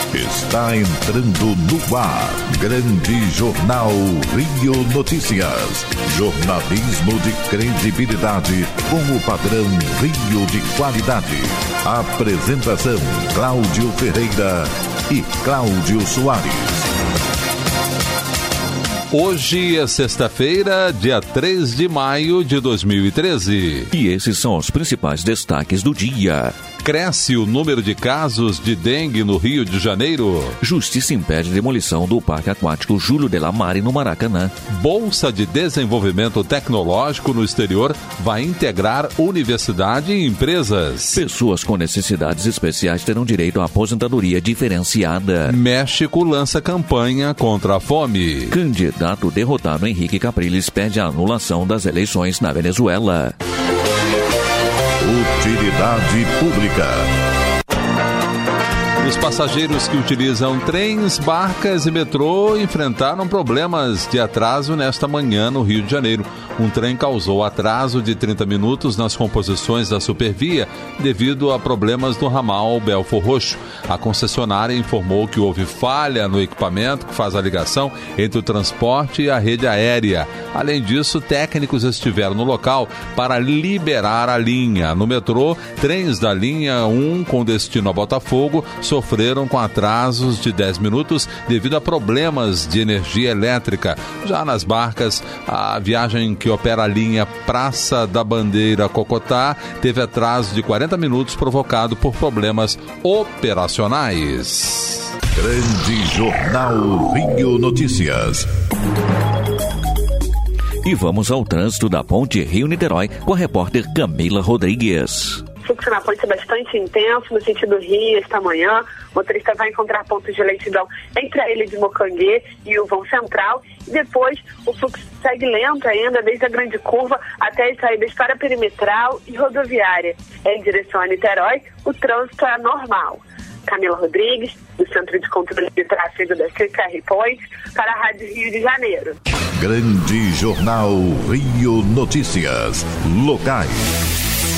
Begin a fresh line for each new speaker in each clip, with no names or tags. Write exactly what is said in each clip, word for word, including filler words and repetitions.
Está entrando no ar, Grande Jornal Rio Notícias. Jornalismo de credibilidade com o padrão Rio de qualidade. Apresentação, Cláudio Ferreira e Cláudio Soares.
Hoje é sexta-feira, dia três de maio de dois mil e treze.
E esses são os principais destaques do dia.
Cresce o número de casos de dengue no Rio de Janeiro.
Justiça impede demolição do Parque Aquático Júlio de la Mare no Maracanã.
Bolsa de Desenvolvimento Tecnológico no exterior vai integrar universidade e empresas.
Pessoas com necessidades especiais terão direito à aposentadoria diferenciada.
México lança campanha contra a fome.
Candidato derrotado Henrique Capriles pede a anulação das eleições na Venezuela.
Utilidade pública.
Os passageiros que utilizam trens, barcas e metrô enfrentaram problemas de atraso nesta manhã no Rio de Janeiro. Um trem causou atraso de trinta minutos nas composições da Supervia devido a problemas no ramal Belfor Roxo. A concessionária informou que houve falha no equipamento que faz a ligação entre o transporte e a rede aérea. Além disso, técnicos estiveram no local para liberar a linha. No metrô, trens da linha um com destino a Botafogo sofreram com atrasos de dez minutos devido a problemas de energia elétrica. Já nas barcas, a viagem que opera a linha Praça da Bandeira Cocotá teve atraso de quarenta minutos provocado por problemas operacionais.
Grande Jornal Rio Notícias.
E vamos ao trânsito da Ponte Rio-Niterói com a repórter Camila Rodrigues.
O fluxo na ponte é bastante intenso no sentido Rio esta manhã. O motorista vai encontrar pontos de lentidão entre a ilha de Mocanguê e o vão central. E depois o fluxo segue lento ainda desde a grande curva até as saídas para a perimetral e rodoviária. Em direção a Niterói, o trânsito é normal. Camila Rodrigues, do Centro de Controle de Tráfego da C K R Point, para a Rádio Rio de Janeiro.
Grande Jornal Rio Notícias. Locais.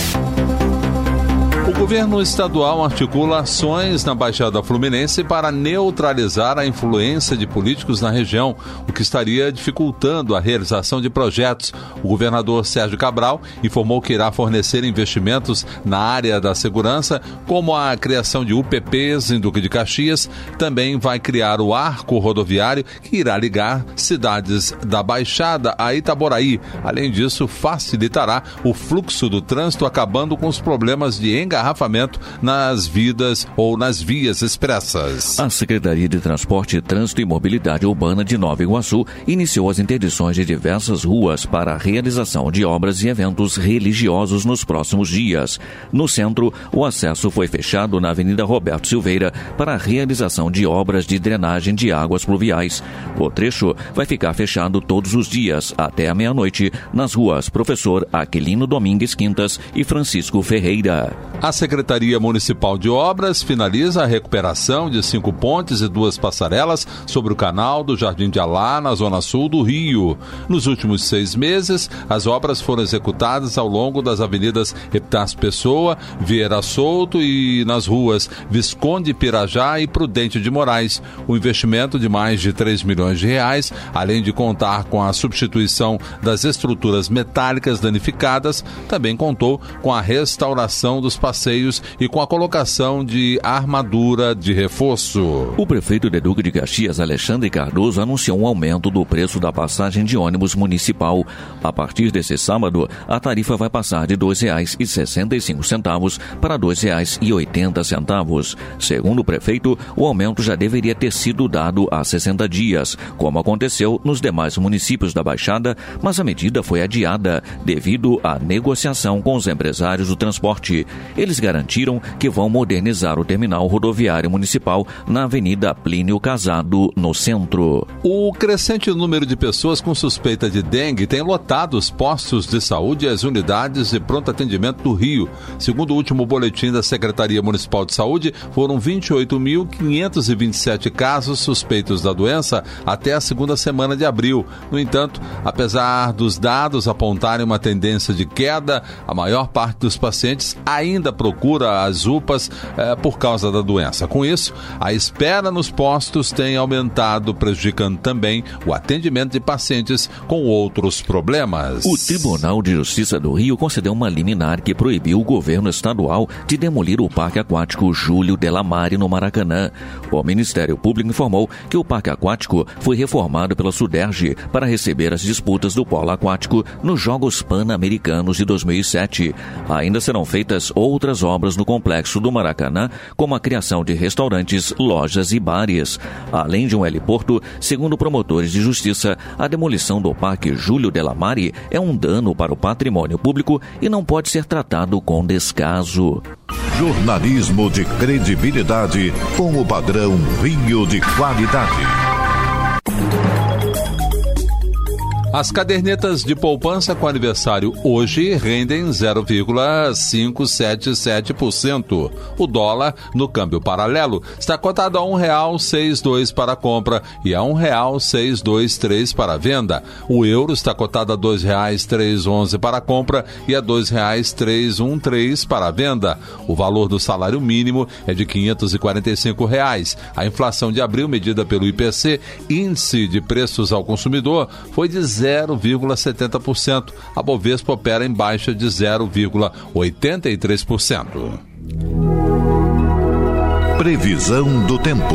O governo estadual articula ações na Baixada Fluminense para neutralizar a influência de políticos na região, o que estaria dificultando a realização de projetos. O governador Sérgio Cabral informou que irá fornecer investimentos na área da segurança, como a criação de U P Ps em Duque de Caxias. Também vai criar o arco rodoviário que irá ligar cidades da Baixada a Itaboraí. Além disso, facilitará o fluxo do trânsito, acabando com os problemas de engarrafamento nas vidas ou nas vias expressas.
A Secretaria de Transporte, Trânsito e Mobilidade Urbana de Nova Iguaçu iniciou as interdições de diversas ruas para a realização de obras e eventos religiosos nos próximos dias. No centro, o acesso foi fechado na Avenida Roberto Silveira para a realização de obras de drenagem de águas pluviais. O trecho vai ficar fechado todos os dias até a meia-noite nas ruas Professor Aquilino Domingues Quintas e Francisco Ferreira.
A Secretaria Municipal de Obras finaliza a recuperação de cinco pontes e duas passarelas sobre o canal do Jardim de Alá, na zona sul do Rio. Nos últimos seis meses, as obras foram executadas ao longo das avenidas Epitácio Pessoa, Vieira Souto e nas ruas Visconde Pirajá e Prudente de Moraes. O investimento de mais de três milhões de reais, além de contar com a substituição das estruturas metálicas danificadas, também contou com a restauração dos passeios e com a colocação de armadura de reforço.
O prefeito de Duque de Caxias, Alexandre Cardoso, anunciou um aumento do preço da passagem de ônibus municipal. A partir desse sábado, a tarifa vai passar de dois reais e sessenta e cinco centavos para dois reais e oitenta centavos. Segundo o prefeito, o aumento já deveria ter sido dado há sessenta dias, como aconteceu nos demais municípios da Baixada, mas a medida foi adiada devido à negociação com os empresários do transporte. Eles garantiram que vão modernizar o terminal rodoviário municipal na Avenida Plínio Casado, no centro.
O crescente número de pessoas com suspeita de dengue tem lotado os postos de saúde e as unidades de pronto atendimento do Rio. Segundo o último boletim da Secretaria Municipal de Saúde, foram vinte e oito mil quinhentos e vinte e sete casos suspeitos da doença até a segunda semana de abril. No entanto, apesar dos dados apontarem uma tendência de queda, a maior parte dos pacientes ainda ainda procura as U P As eh, por causa da doença. Com isso, a espera nos postos tem aumentado, prejudicando também o atendimento de pacientes com outros problemas.
O Tribunal de Justiça do Rio concedeu uma liminar que proibiu o governo estadual de demolir o Parque Aquático Júlio Delamare no Maracanã. O Ministério Público informou que o Parque Aquático foi reformado pela Suderge para receber as disputas do polo aquático nos Jogos Pan-Americanos de dois mil e sete. Ainda serão feitas outras obras no complexo do Maracanã, como a criação de restaurantes, lojas e bares. Além de um heliporto, segundo promotores de justiça, a demolição do Parque Júlio Delamare é um dano para o patrimônio público e não pode ser tratado com descaso.
Jornalismo de credibilidade com o padrão Rio de qualidade.
As cadernetas de poupança com aniversário hoje rendem zero vírgula quinhentos e setenta e sete por cento. O dólar, no câmbio paralelo, está cotado a um real sessenta e dois para a compra e a um real seiscentos e vinte e três para a venda. O euro está cotado a dois reais trezentos e onze para a compra e a dois reais trezentos e treze para a venda. O valor do salário mínimo é de quinhentos e quarenta e cinco reais. A inflação de abril, medida pelo I P C, Índice de Preços ao Consumidor, foi de zero vírgula setenta por cento. A Bovespa opera em baixa de zero vírgula oitenta e três por cento.
Previsão do tempo.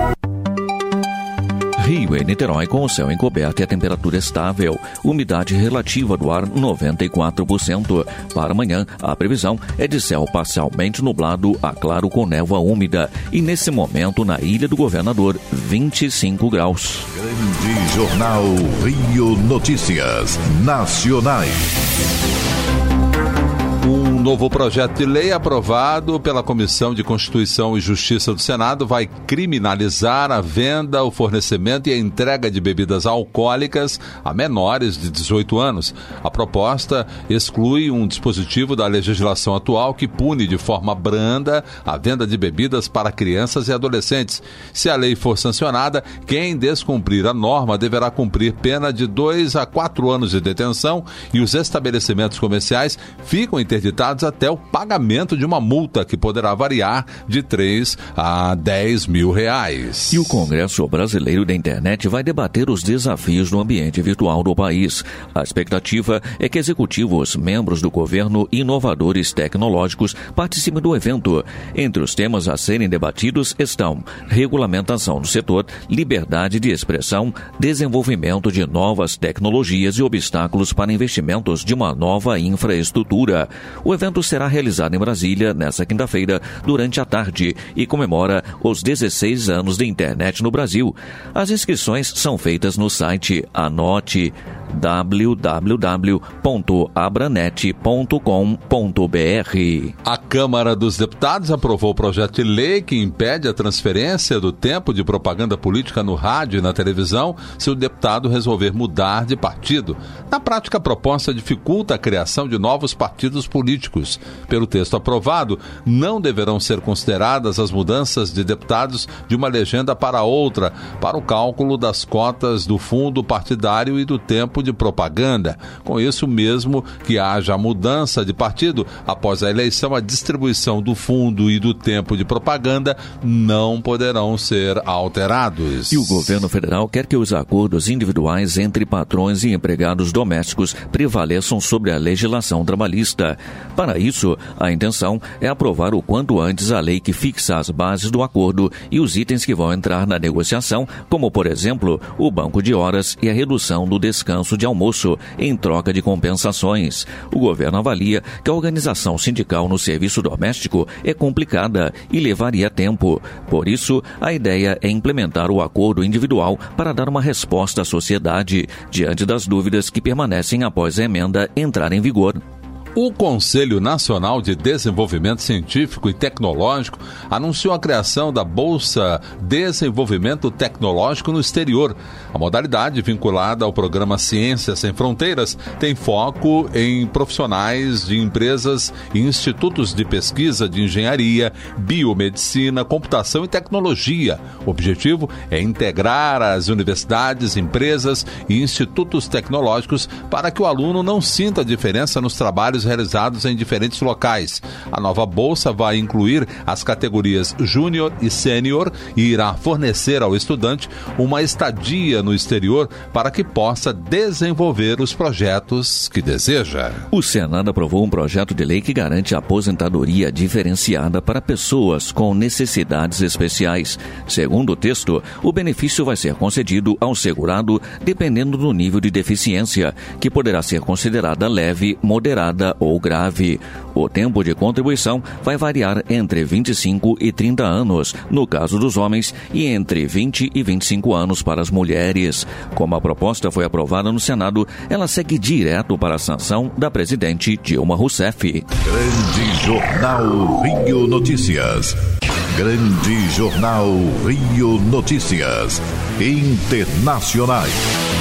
Rio e Niterói com o céu encoberto e a temperatura estável. Umidade relativa do ar noventa e quatro por cento. Para amanhã, a previsão é de céu parcialmente nublado a claro com névoa úmida. E nesse momento, na Ilha do Governador, vinte e cinco graus.
Grande Jornal Rio Notícias Nacionais.
Um novo projeto de lei aprovado pela Comissão de Constituição e Justiça do Senado vai criminalizar a venda, o fornecimento e a entrega de bebidas alcoólicas a menores de dezoito anos. A proposta exclui um dispositivo da legislação atual que pune de forma branda a venda de bebidas para crianças e adolescentes. Se a lei for sancionada, quem descumprir a norma deverá cumprir pena de dois a quatro anos de detenção e os estabelecimentos comerciais ficam interditados até o pagamento de uma multa que poderá variar de três a dez mil reais.
E o Congresso Brasileiro da Internet vai debater os desafios no ambiente virtual do país. A expectativa é que executivos, membros do governo e inovadores tecnológicos participem do evento. Entre os temas a serem debatidos estão regulamentação do setor, liberdade de expressão, desenvolvimento de novas tecnologias e obstáculos para investimentos de uma nova infraestrutura. O evento será realizado em Brasília nesta quinta-feira, durante a tarde, e comemora os dezesseis anos de internet no Brasil. As inscrições são feitas no site Anote w w w ponto abranet ponto com ponto b r.
A Câmara dos Deputados aprovou o projeto de lei que impede a transferência do tempo de propaganda política no rádio e na televisão se o deputado resolver mudar de partido. Na prática, a proposta dificulta a criação de novos partidos políticos. Pelo texto aprovado, não deverão ser consideradas as mudanças de deputados de uma legenda para outra para o cálculo das cotas do fundo partidário e do tempo de propaganda. Com isso, mesmo que haja a mudança de partido, após a eleição, a distribuição do fundo e do tempo de propaganda não poderão ser alterados.
E o governo federal quer que os acordos individuais entre patrões e empregados domésticos prevaleçam sobre a legislação trabalhista. Para isso, a intenção é aprovar o quanto antes a lei que fixa as bases do acordo e os itens que vão entrar na negociação, como, por exemplo, o banco de horas e a redução do descanso de almoço em troca de compensações. O governo avalia que a organização sindical no serviço doméstico é complicada e levaria tempo. Por isso, a ideia é implementar o acordo individual para dar uma resposta à sociedade diante das dúvidas que permanecem após a emenda entrar em vigor.
O Conselho Nacional de Desenvolvimento Científico e Tecnológico anunciou a criação da Bolsa Desenvolvimento Tecnológico no Exterior. A modalidade, vinculada ao programa Ciência Sem Fronteiras, tem foco em profissionais de empresas e institutos de pesquisa de engenharia, biomedicina, computação e tecnologia. O objetivo é integrar as universidades, empresas e institutos tecnológicos para que o aluno não sinta diferença nos trabalhos realizados em diferentes locais. A nova bolsa vai incluir as categorias Júnior e Sênior e irá fornecer ao estudante uma estadia no exterior para que possa desenvolver os projetos que deseja.
O Senado aprovou um projeto de lei que garante aposentadoria diferenciada para pessoas com necessidades especiais. Segundo o texto, o benefício vai ser concedido ao segurado dependendo do nível de deficiência, que poderá ser considerada leve, moderada ou grave. O tempo de contribuição vai variar entre vinte e cinco e trinta anos, no caso dos homens, e entre vinte e vinte e cinco anos para as mulheres. Como a proposta foi aprovada no Senado, ela segue direto para a sanção da presidente Dilma Rousseff.
Grande Jornal Rio Notícias. Grande Jornal Rio Notícias. Internacionais.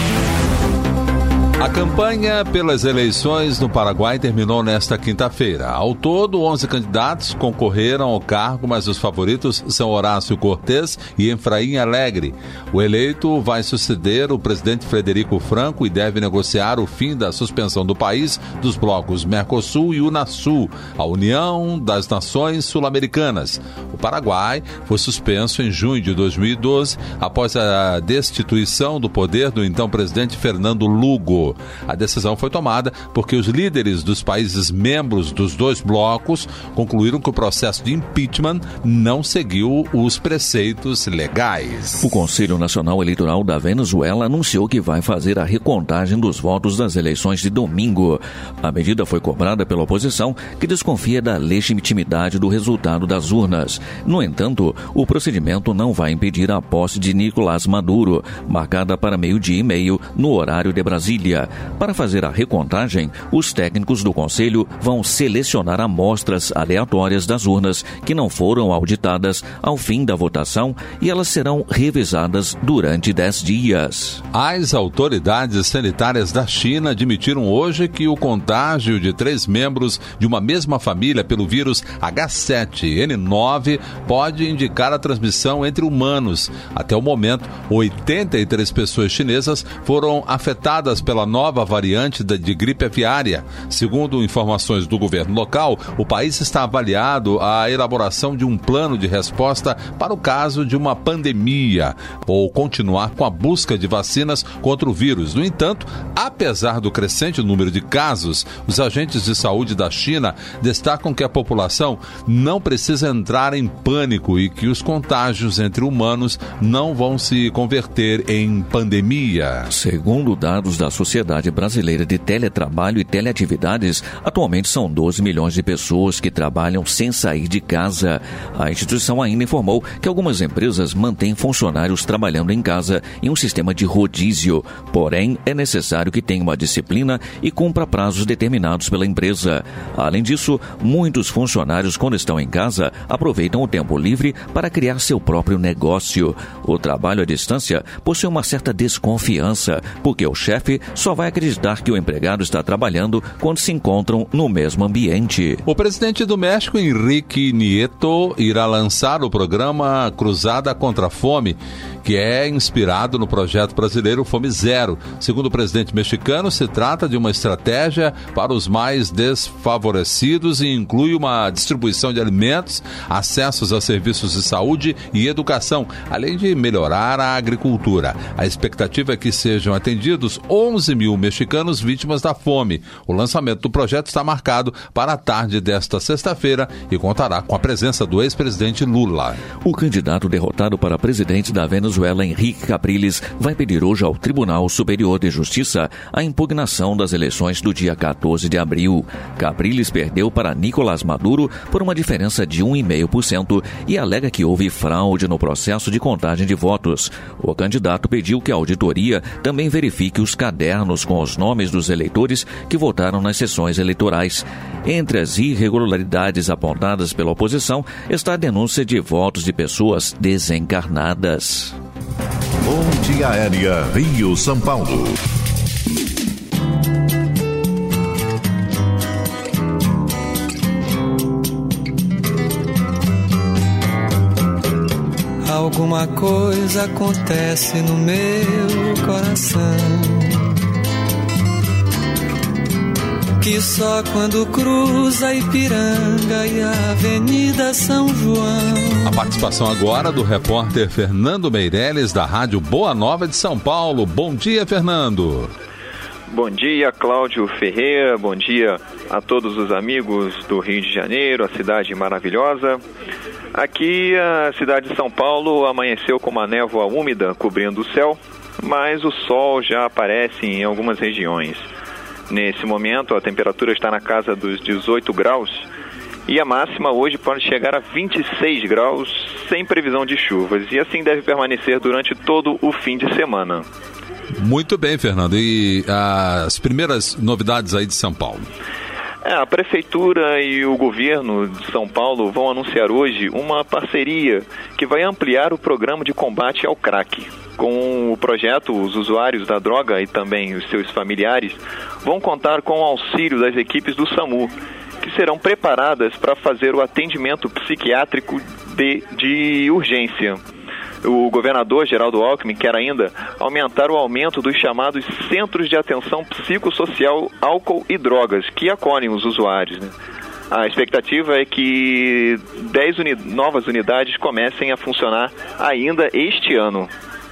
A campanha pelas eleições no Paraguai terminou nesta quinta-feira. Ao todo, onze candidatos concorreram ao cargo, mas os favoritos são Horácio Cortés e Efraim Alegre. O eleito vai suceder o presidente Frederico Franco e deve negociar o fim da suspensão do país dos blocos Mercosul e Unasul, a União das Nações Sul-Americanas. O Paraguai foi suspenso em junho de dois mil e doze, após a destituição do poder do então presidente Fernando Lugo. A decisão foi tomada porque os líderes dos países membros dos dois blocos concluíram que o processo de impeachment não seguiu os preceitos legais.
O Conselho Nacional Eleitoral da Venezuela anunciou que vai fazer a recontagem dos votos das eleições de domingo. A medida foi cobrada pela oposição, que desconfia da legitimidade do resultado das urnas. No entanto, o procedimento não vai impedir a posse de Nicolás Maduro, marcada para meio-dia e meio no horário de Brasília. Para fazer a recontagem, os técnicos do Conselho vão selecionar amostras aleatórias das urnas que não foram auditadas ao fim da votação e elas serão revisadas durante dez dias.
As autoridades sanitárias da China admitiram hoje que o contágio de três membros de uma mesma família pelo vírus agá sete ene nove pode indicar a transmissão entre humanos. Até o momento, oitenta e três pessoas chinesas foram afetadas pela nova variante de gripe aviária. Segundo informações do governo local, o país está avaliando a elaboração de um plano de resposta para o caso de uma pandemia ou continuar com a busca de vacinas contra o vírus. No entanto, apesar do crescente número de casos, os agentes de saúde da China destacam que a população não precisa entrar em pânico e que os contágios entre humanos não vão se converter em pandemia.
Segundo dados da Sociedade Brasileira de Teletrabalho e Teleatividades, atualmente são doze milhões de pessoas que trabalham sem sair de casa. A instituição ainda informou que algumas empresas mantêm funcionários trabalhando em casa em um sistema de rodízio. Porém, é necessário que tenha uma disciplina e cumpra prazos determinados pela empresa. Além disso, muitos funcionários, quando estão em casa, aproveitam o tempo livre para criar seu próprio negócio. O trabalho à distância possui uma certa desconfiança, porque o chefe só vai acreditar que o empregado está trabalhando quando se encontram no mesmo ambiente.
O presidente do México, Enrique Nieto, irá lançar o programa Cruzada contra a Fome, que é inspirado no projeto brasileiro Fome Zero. Segundo o presidente mexicano, se trata de uma estratégia para os mais desfavorecidos e inclui uma distribuição de alimentos, acessos a serviços de saúde e educação, além de melhorar a agricultura. A expectativa é que sejam atendidos onze mil mexicanos vítimas da fome. O lançamento do projeto está marcado para a tarde desta sexta-feira e contará com a presença do ex-presidente Lula.
O candidato derrotado para presidente da Venezuela, Henrique Capriles, vai pedir hoje ao Tribunal Superior de Justiça a impugnação das eleições do dia quatorze de abril. Capriles perdeu para Nicolás Maduro por uma diferença de um vírgula cinco por cento e alega que houve fraude no processo de contagem de votos. O candidato pediu que a auditoria também verifique os cadernos com os nomes dos eleitores que votaram nas sessões eleitorais. Entre as irregularidades apontadas pela oposição está a denúncia de votos de pessoas desencarnadas.
Ponte Aérea Rio-São Paulo.
Alguma coisa acontece no meu coração que só quando cruza Ipiranga e a Avenida São João.
A participação agora do repórter Fernando Meirelles, da Rádio Boa Nova de São Paulo. Bom dia, Fernando.
Bom dia, Cláudio Ferreira. Bom dia a todos os amigos do Rio de Janeiro, a cidade maravilhosa. Aqui, a cidade de São Paulo amanheceu com uma névoa úmida cobrindo o céu, mas o sol já aparece em algumas regiões. Nesse momento, a temperatura está na casa dos dezoito graus e a máxima hoje pode chegar a vinte e seis graus, sem previsão de chuvas, e assim deve permanecer durante todo o fim de semana.
Muito bem, Fernando. E as primeiras novidades aí de São Paulo?
É, a Prefeitura e o Governo de São Paulo vão anunciar hoje uma parceria que vai ampliar o programa de combate ao crack. Com o projeto, os usuários da droga e também os seus familiares vão contar com o auxílio das equipes do SAMU, que serão preparadas para fazer o atendimento psiquiátrico de, de urgência. O governador Geraldo Alckmin quer ainda aumentar o aumento dos chamados Centros de Atenção Psicossocial, Álcool e Drogas, que acolhem os usuários, né? A expectativa é que dez uni- novas unidades comecem a funcionar ainda este ano.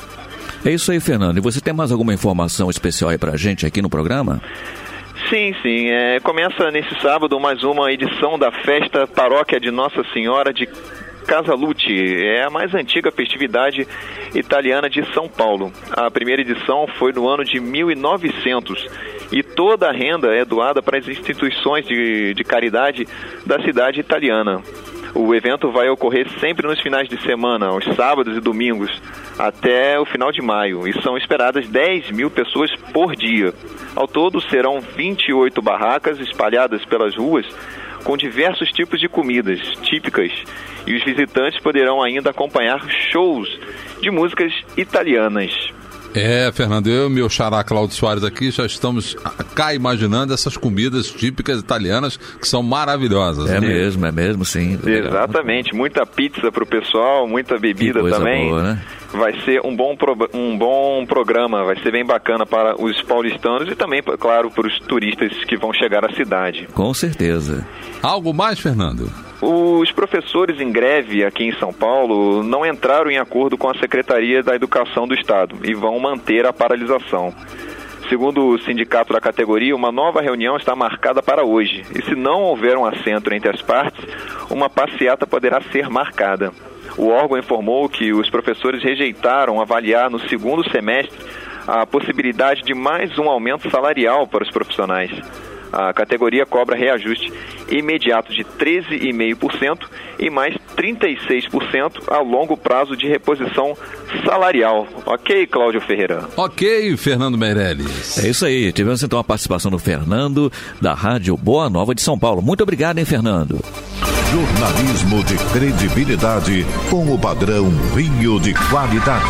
É isso aí, Fernando. E você tem mais alguma informação especial aí pra gente aqui no programa?
Sim, sim. É, começa nesse sábado mais uma edição da Festa Paróquia de Nossa Senhora de Casalute. É a mais antiga festividade italiana de São Paulo. A primeira edição foi no ano de mil e novecentos e toda a renda é doada para as instituições de, de caridade da cidade italiana. O evento vai ocorrer sempre nos finais de semana, aos sábados e domingos, até o final de maio, e são esperadas dez mil pessoas por dia. Ao todo, serão vinte e oito barracas espalhadas pelas ruas, com diversos tipos de comidas típicas, e os visitantes poderão ainda acompanhar shows de músicas italianas.
É, Fernando, eu e meu xará Cláudio Soares aqui já estamos cá imaginando essas comidas típicas italianas que são maravilhosas.
É
né?
mesmo, é mesmo, sim.
Exatamente, muita pizza pro pessoal, muita bebida também.
Boa, né?
Vai ser um bom, pro, um bom programa, vai ser bem bacana para os paulistanos e também, claro, para os turistas que vão chegar à cidade.
Com certeza.
Algo mais, Fernando?
Os professores em greve aqui em São Paulo não entraram em acordo com a Secretaria da Educação do Estado e vão manter a paralisação. Segundo o sindicato da categoria, uma nova reunião está marcada para hoje. E se não houver um assento entre as partes, uma passeata poderá ser marcada. O órgão informou que os professores rejeitaram avaliar no segundo semestre a possibilidade de mais um aumento salarial para os profissionais. A categoria cobra reajuste imediato de treze vírgula cinco por cento e mais trinta e seis por cento a longo prazo de reposição salarial. Ok, Cláudio Ferreira?
Ok, Fernando Meirelles.
É isso aí. Tivemos então a participação do Fernando, da Rádio Boa Nova de São Paulo. Muito obrigado, hein, Fernando?
Jornalismo de credibilidade com o padrão Rio de qualidade.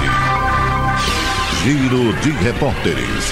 Giro de repórteres.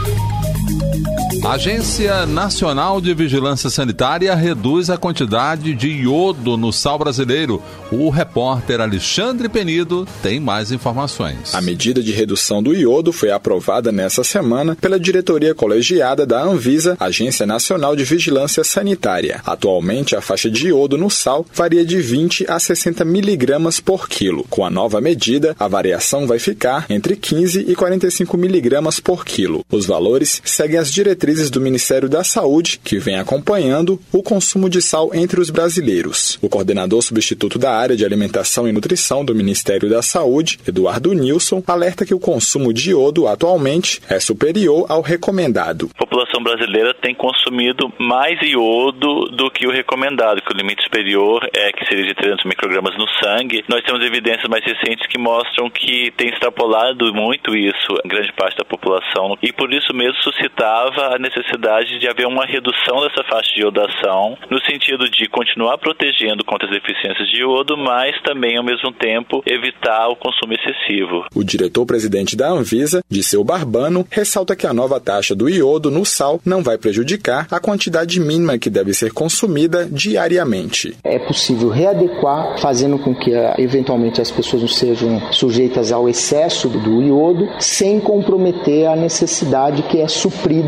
A Agência Nacional de Vigilância Sanitária reduz a quantidade de iodo no sal brasileiro. O repórter Alexandre Penido tem mais informações.
A medida de redução do iodo foi aprovada nesta semana pela diretoria colegiada da Anvisa, Agência Nacional de Vigilância Sanitária. Atualmente, a faixa de iodo no sal varia de vinte a sessenta miligramas por quilo. Com a nova medida, a variação vai ficar entre quinze e quarenta e cinco miligramas por quilo. Os valores seguem as diretrizes do Ministério da Saúde, que vem acompanhando o consumo de sal entre os brasileiros. O coordenador substituto da área de alimentação e nutrição do Ministério da Saúde, Eduardo Nilson, alerta que o consumo de iodo atualmente é superior ao recomendado.
A população brasileira tem consumido mais iodo do que o recomendado, que o limite superior é que seria de trezentos microgramas no sangue. Nós temos evidências mais recentes que mostram que tem extrapolado muito isso em grande parte da população e por isso mesmo suscitava a necessidade de haver uma redução dessa faixa de iodação, no sentido de continuar protegendo contra as deficiências de iodo, mas também, ao mesmo tempo, evitar o consumo excessivo.
O diretor-presidente da Anvisa, Disseu Barbano, ressalta que a nova taxa do iodo no sal não vai prejudicar a quantidade mínima que deve ser consumida diariamente.
É possível readequar, fazendo com que, eventualmente, as pessoas não sejam sujeitas ao excesso do iodo, sem comprometer a necessidade que é suprida pelo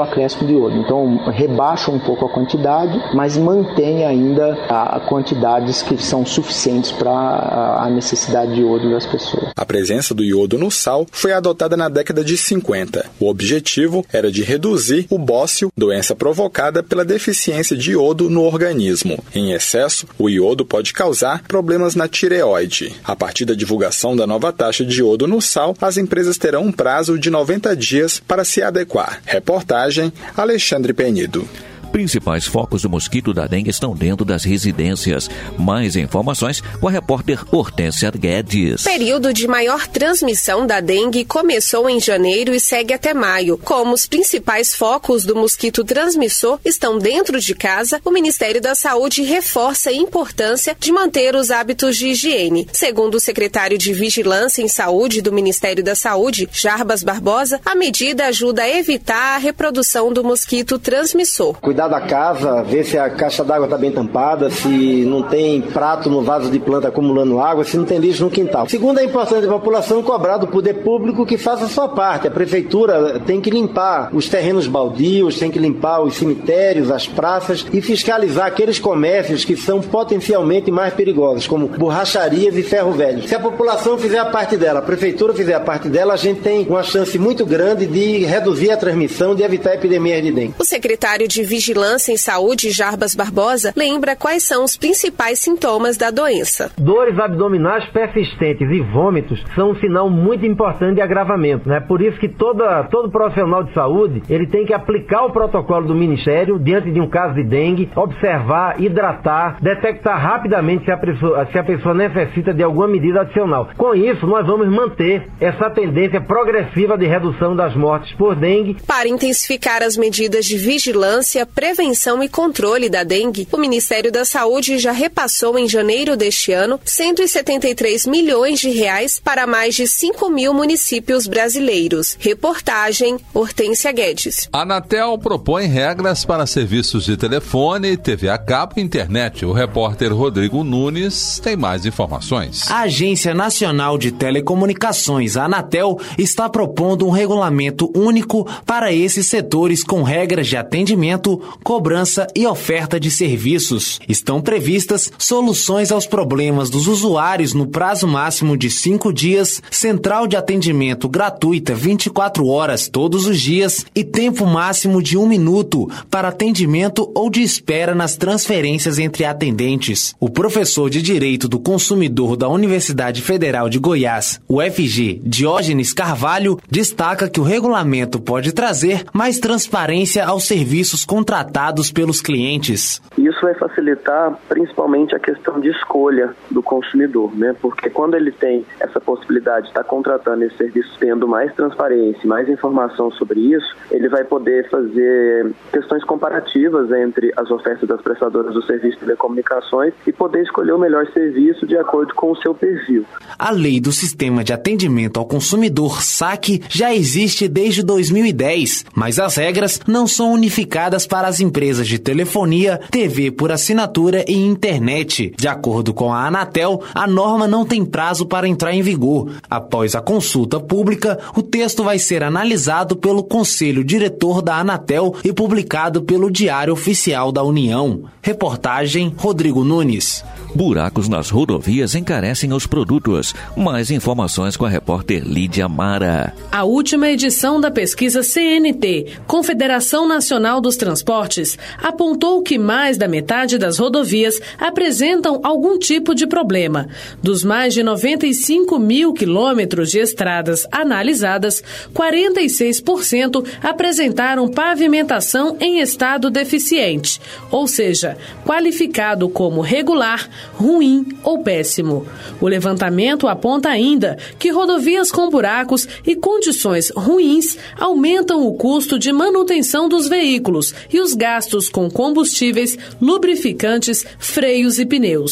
acréscimo de iodo. Então, rebaixa um pouco a quantidade, mas mantém ainda a, a quantidades que são suficientes para a, a necessidade de iodo das pessoas.
A presença do iodo no sal foi adotada na década de cinquenta. O objetivo era de reduzir o bócio, doença provocada pela deficiência de iodo no organismo. Em excesso, o iodo pode causar problemas na tireoide. A partir da divulgação da nova taxa de iodo no sal, as empresas terão um prazo de noventa dias para se adequar. Reportagem Alexandre Penido.
Principais focos do mosquito da dengue estão dentro das residências. Mais informações com a repórter Hortência Guedes.
Período de maior transmissão da dengue começou em janeiro e segue até maio. Como os principais focos do mosquito transmissor estão dentro de casa, o Ministério da Saúde reforça a importância de manter os hábitos de higiene. Segundo o secretário de Vigilância em Saúde do Ministério da Saúde, Jarbas Barbosa, a medida ajuda a evitar a reprodução do mosquito transmissor.
Cuidar da casa, ver se a caixa d'água está bem tampada, se não tem prato no vaso de planta acumulando água, se não tem lixo no quintal. Segundo, é importante a população cobrar do poder público que faça a sua parte. A prefeitura tem que limpar os terrenos baldios, tem que limpar os cemitérios, as praças e fiscalizar aqueles comércios que são potencialmente mais perigosos, como borracharias e ferro velho. Se a população fizer a parte dela, a prefeitura fizer a parte dela, a gente tem uma chance muito grande de reduzir a transmissão, de evitar epidemias de dengue.
O secretário de Vigilância Vigilância em Saúde, Jarbas Barbosa, lembra quais são os principais sintomas da doença.
Dores abdominais persistentes e vômitos são um sinal muito importante de agravamento, né? Por isso que toda, todo profissional de saúde, ele tem que aplicar o protocolo do Ministério diante de um caso de dengue, observar, hidratar, detectar rapidamente se a pessoa, se a pessoa necessita de alguma medida adicional. Com isso, nós vamos manter essa tendência progressiva de redução das mortes por dengue.
Para intensificar as medidas de vigilância, prevenção e controle da dengue, o Ministério da Saúde já repassou em janeiro deste ano cento e setenta e três milhões de reais para mais de cinco mil municípios brasileiros. Reportagem Hortência Guedes.
A Anatel propõe regras para serviços de telefone, T V a cabo e internet. O repórter Rodrigo Nunes tem mais informações.
A Agência Nacional de Telecomunicações, a Anatel, está propondo um regulamento único para esses setores com regras de atendimento, cobrança e oferta de serviços. Estão previstas soluções aos problemas dos usuários no prazo máximo de cinco dias, central de atendimento gratuita vinte e quatro horas todos os dias e tempo máximo de um minuto para atendimento ou de espera nas transferências entre atendentes. O professor de Direito do Consumidor da Universidade Federal de Goiás, U F G, Diógenes Carvalho, destaca que o regulamento pode trazer mais transparência aos serviços contratados pelos clientes.
Isso vai facilitar principalmente a questão de escolha do consumidor, né? Porque quando ele tem essa possibilidade de estar contratando esse serviço, tendo mais transparência, mais informação sobre isso, ele vai poder fazer questões comparativas entre as ofertas das prestadoras do serviço de telecomunicações e poder escolher o melhor serviço de acordo com o seu perfil.
A Lei do Sistema de Atendimento ao Consumidor, SAC, já existe desde dois mil e dez, mas as regras não são unificadas para as empresas de telefonia, T V por assinatura e internet. De acordo com a Anatel, a norma não tem prazo para entrar em vigor. Após a consulta pública, o texto vai ser analisado pelo Conselho Diretor da Anatel e publicado pelo Diário Oficial da União. Reportagem Rodrigo Nunes.
Buracos nas rodovias encarecem os produtos. Mais informações com a repórter Lídia Mara.
A última edição da pesquisa C N T, Confederação Nacional dos Transportes, apontou que mais da metade das rodovias apresentam algum tipo de problema. Dos mais de noventa e cinco mil quilômetros de estradas analisadas, quarenta e seis por cento apresentaram pavimentação em estado deficiente, ou seja, qualificado como regular, ruim ou péssimo. O levantamento aponta ainda que rodovias com buracos e condições ruins aumentam o custo de manutenção dos veículos e os gastos com combustíveis, lubrificantes, freios e pneus.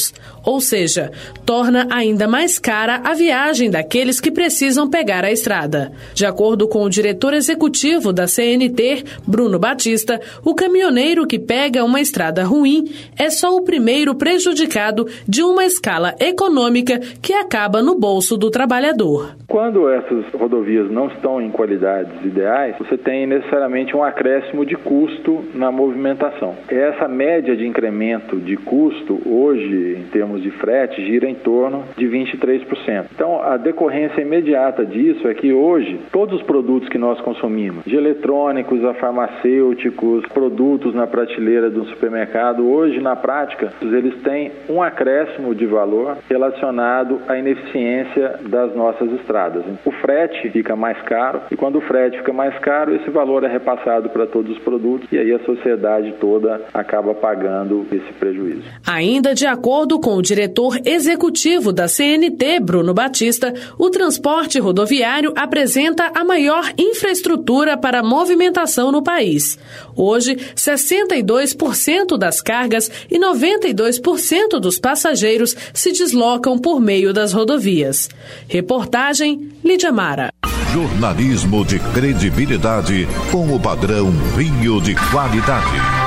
ou seja, torna ainda mais cara a viagem daqueles que precisam pegar a estrada. De acordo com o diretor executivo da C N T, Bruno Batista, o caminhoneiro que pega uma estrada ruim é só o primeiro prejudicado de uma escala econômica que acaba no bolso do trabalhador.
Quando essas rodovias não estão em qualidades ideais, você tem necessariamente um acréscimo de custo na movimentação. Essa média de incremento de custo, hoje, em termos de frete, gira em torno de vinte e três por cento. Então, a decorrência imediata disso é que hoje, todos os produtos que nós consumimos, de eletrônicos a farmacêuticos, produtos na prateleira do supermercado, hoje, na prática, eles têm um acréscimo de valor relacionado à ineficiência das nossas estradas. O frete fica mais caro e quando o frete fica mais caro, esse valor é repassado para todos os produtos e aí a sociedade toda acaba pagando esse prejuízo.
Ainda de acordo com o diretor executivo da C N T, Bruno Batista, o transporte rodoviário apresenta a maior infraestrutura para a movimentação no país. Hoje, sessenta e dois por cento das cargas e noventa e dois por cento dos passageiros se deslocam por meio das rodovias. Reportagem Lídia Mara.
Jornalismo de credibilidade com o padrão Rio de qualidade.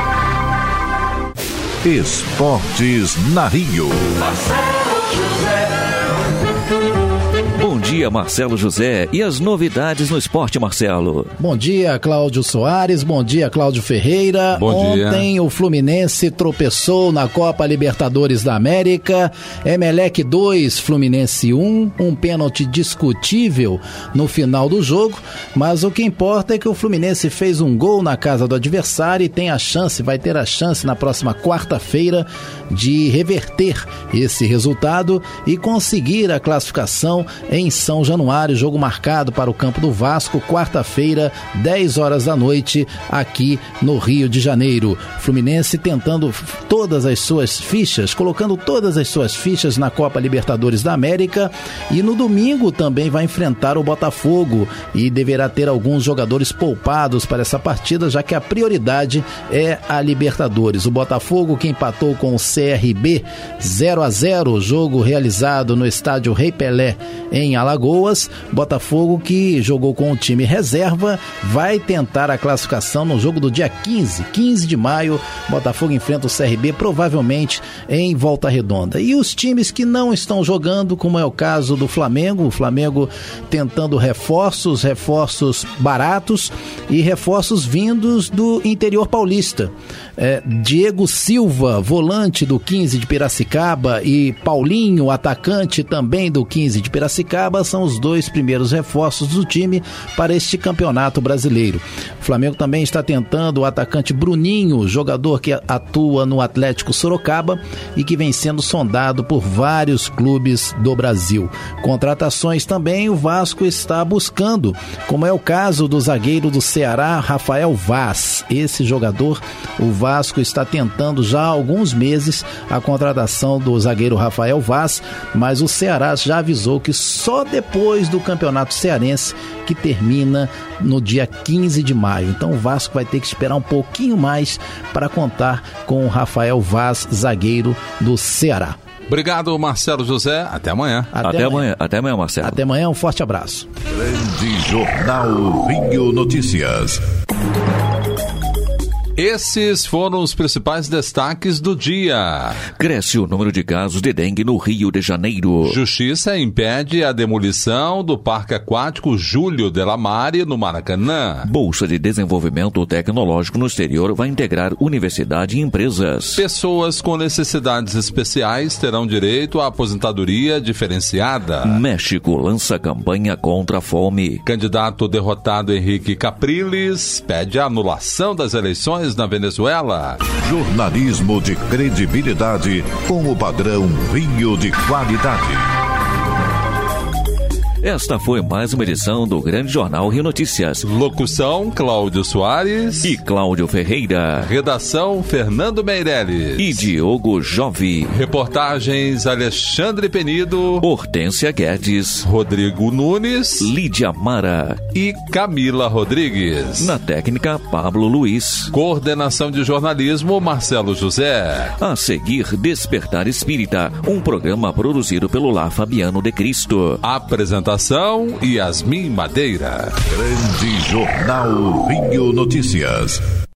Esportes na Rio.
Bom dia, Marcelo José. E as novidades no esporte, Marcelo?
Bom dia, Cláudio Soares. Bom dia, Cláudio Ferreira.
Bom dia.
Ontem o Fluminense tropeçou na Copa Libertadores da América. Emelec dois, Fluminense um. Um pênalti discutível no final do jogo. Mas o que importa é que o Fluminense fez um gol na casa do adversário e tem a chance, vai ter a chance na próxima quarta-feira de reverter esse resultado e conseguir a classificação em São Januário, jogo marcado para o campo do Vasco, quarta-feira, dez horas da noite, aqui no Rio de Janeiro. Fluminense tentando todas as suas fichas, colocando todas as suas fichas na Copa Libertadores da América e no domingo também vai enfrentar o Botafogo e deverá ter alguns jogadores poupados para essa partida, já que a prioridade é a Libertadores. O Botafogo que empatou com o C R B zero a zero, jogo realizado no estádio Rei Pelé em Alagoas. Botafogo que jogou com o time reserva, vai tentar a classificação no jogo do dia quinze, quinze de maio. Botafogo enfrenta o C R B provavelmente em Volta Redonda. E os times que não estão jogando, como é o caso do Flamengo, o Flamengo tentando reforços, reforços baratos e reforços vindos do interior paulista. É, Diego Silva, volante do quinze de Piracicaba, e Paulinho, atacante também do quinze de Piracicaba, são os dois primeiros reforços do time para este campeonato brasileiro. O Flamengo também está tentando o atacante Bruninho, jogador que atua no Atlético Sorocaba e que vem sendo sondado por vários clubes do Brasil. Contratações também o Vasco está buscando, como é o caso do zagueiro do Ceará, Rafael Vaz. Esse jogador, o Vasco está tentando já há alguns meses a contratação do zagueiro Rafael Vaz, mas o Ceará já avisou que só depois do campeonato cearense, que termina no dia quinze de maio. Então o Vasco vai ter que esperar um pouquinho mais para contar com o Rafael Vaz, zagueiro do Ceará.
Obrigado, Marcelo José. Até amanhã.
Até, Até amanhã. amanhã. Até amanhã, Marcelo.
Até amanhã, um forte abraço.
Grande Jornal Rio Notícias.
Esses foram os principais destaques do dia.
Cresce o número de casos de dengue no Rio de Janeiro.
Justiça impede a demolição do Parque Aquático Júlio Delamare, no Maracanã.
Bolsa de Desenvolvimento Tecnológico no exterior vai integrar universidade e empresas.
Pessoas com necessidades especiais terão direito à aposentadoria diferenciada.
México lança campanha contra a fome.
Candidato derrotado Henrique Capriles pede a anulação das eleições na Venezuela.
Jornalismo de credibilidade com o padrão Rio de qualidade.
Esta foi mais uma edição do Grande Jornal Rio Notícias.
Locução, Cláudio Soares
e Cláudio Ferreira.
Redação, Fernando Meirelles
e Diogo Jove.
Reportagens, Alexandre Penido,
Hortência Guedes,
Rodrigo Nunes,
Lídia Mara
e Camila Rodrigues.
Na técnica, Pablo Luiz.
Coordenação de jornalismo, Marcelo José.
A seguir, Despertar Espírita, um programa produzido pelo Lar Fabiano de Cristo.
Apresentação, Yasmin Madeira.
Grande Jornal Rio Notícias.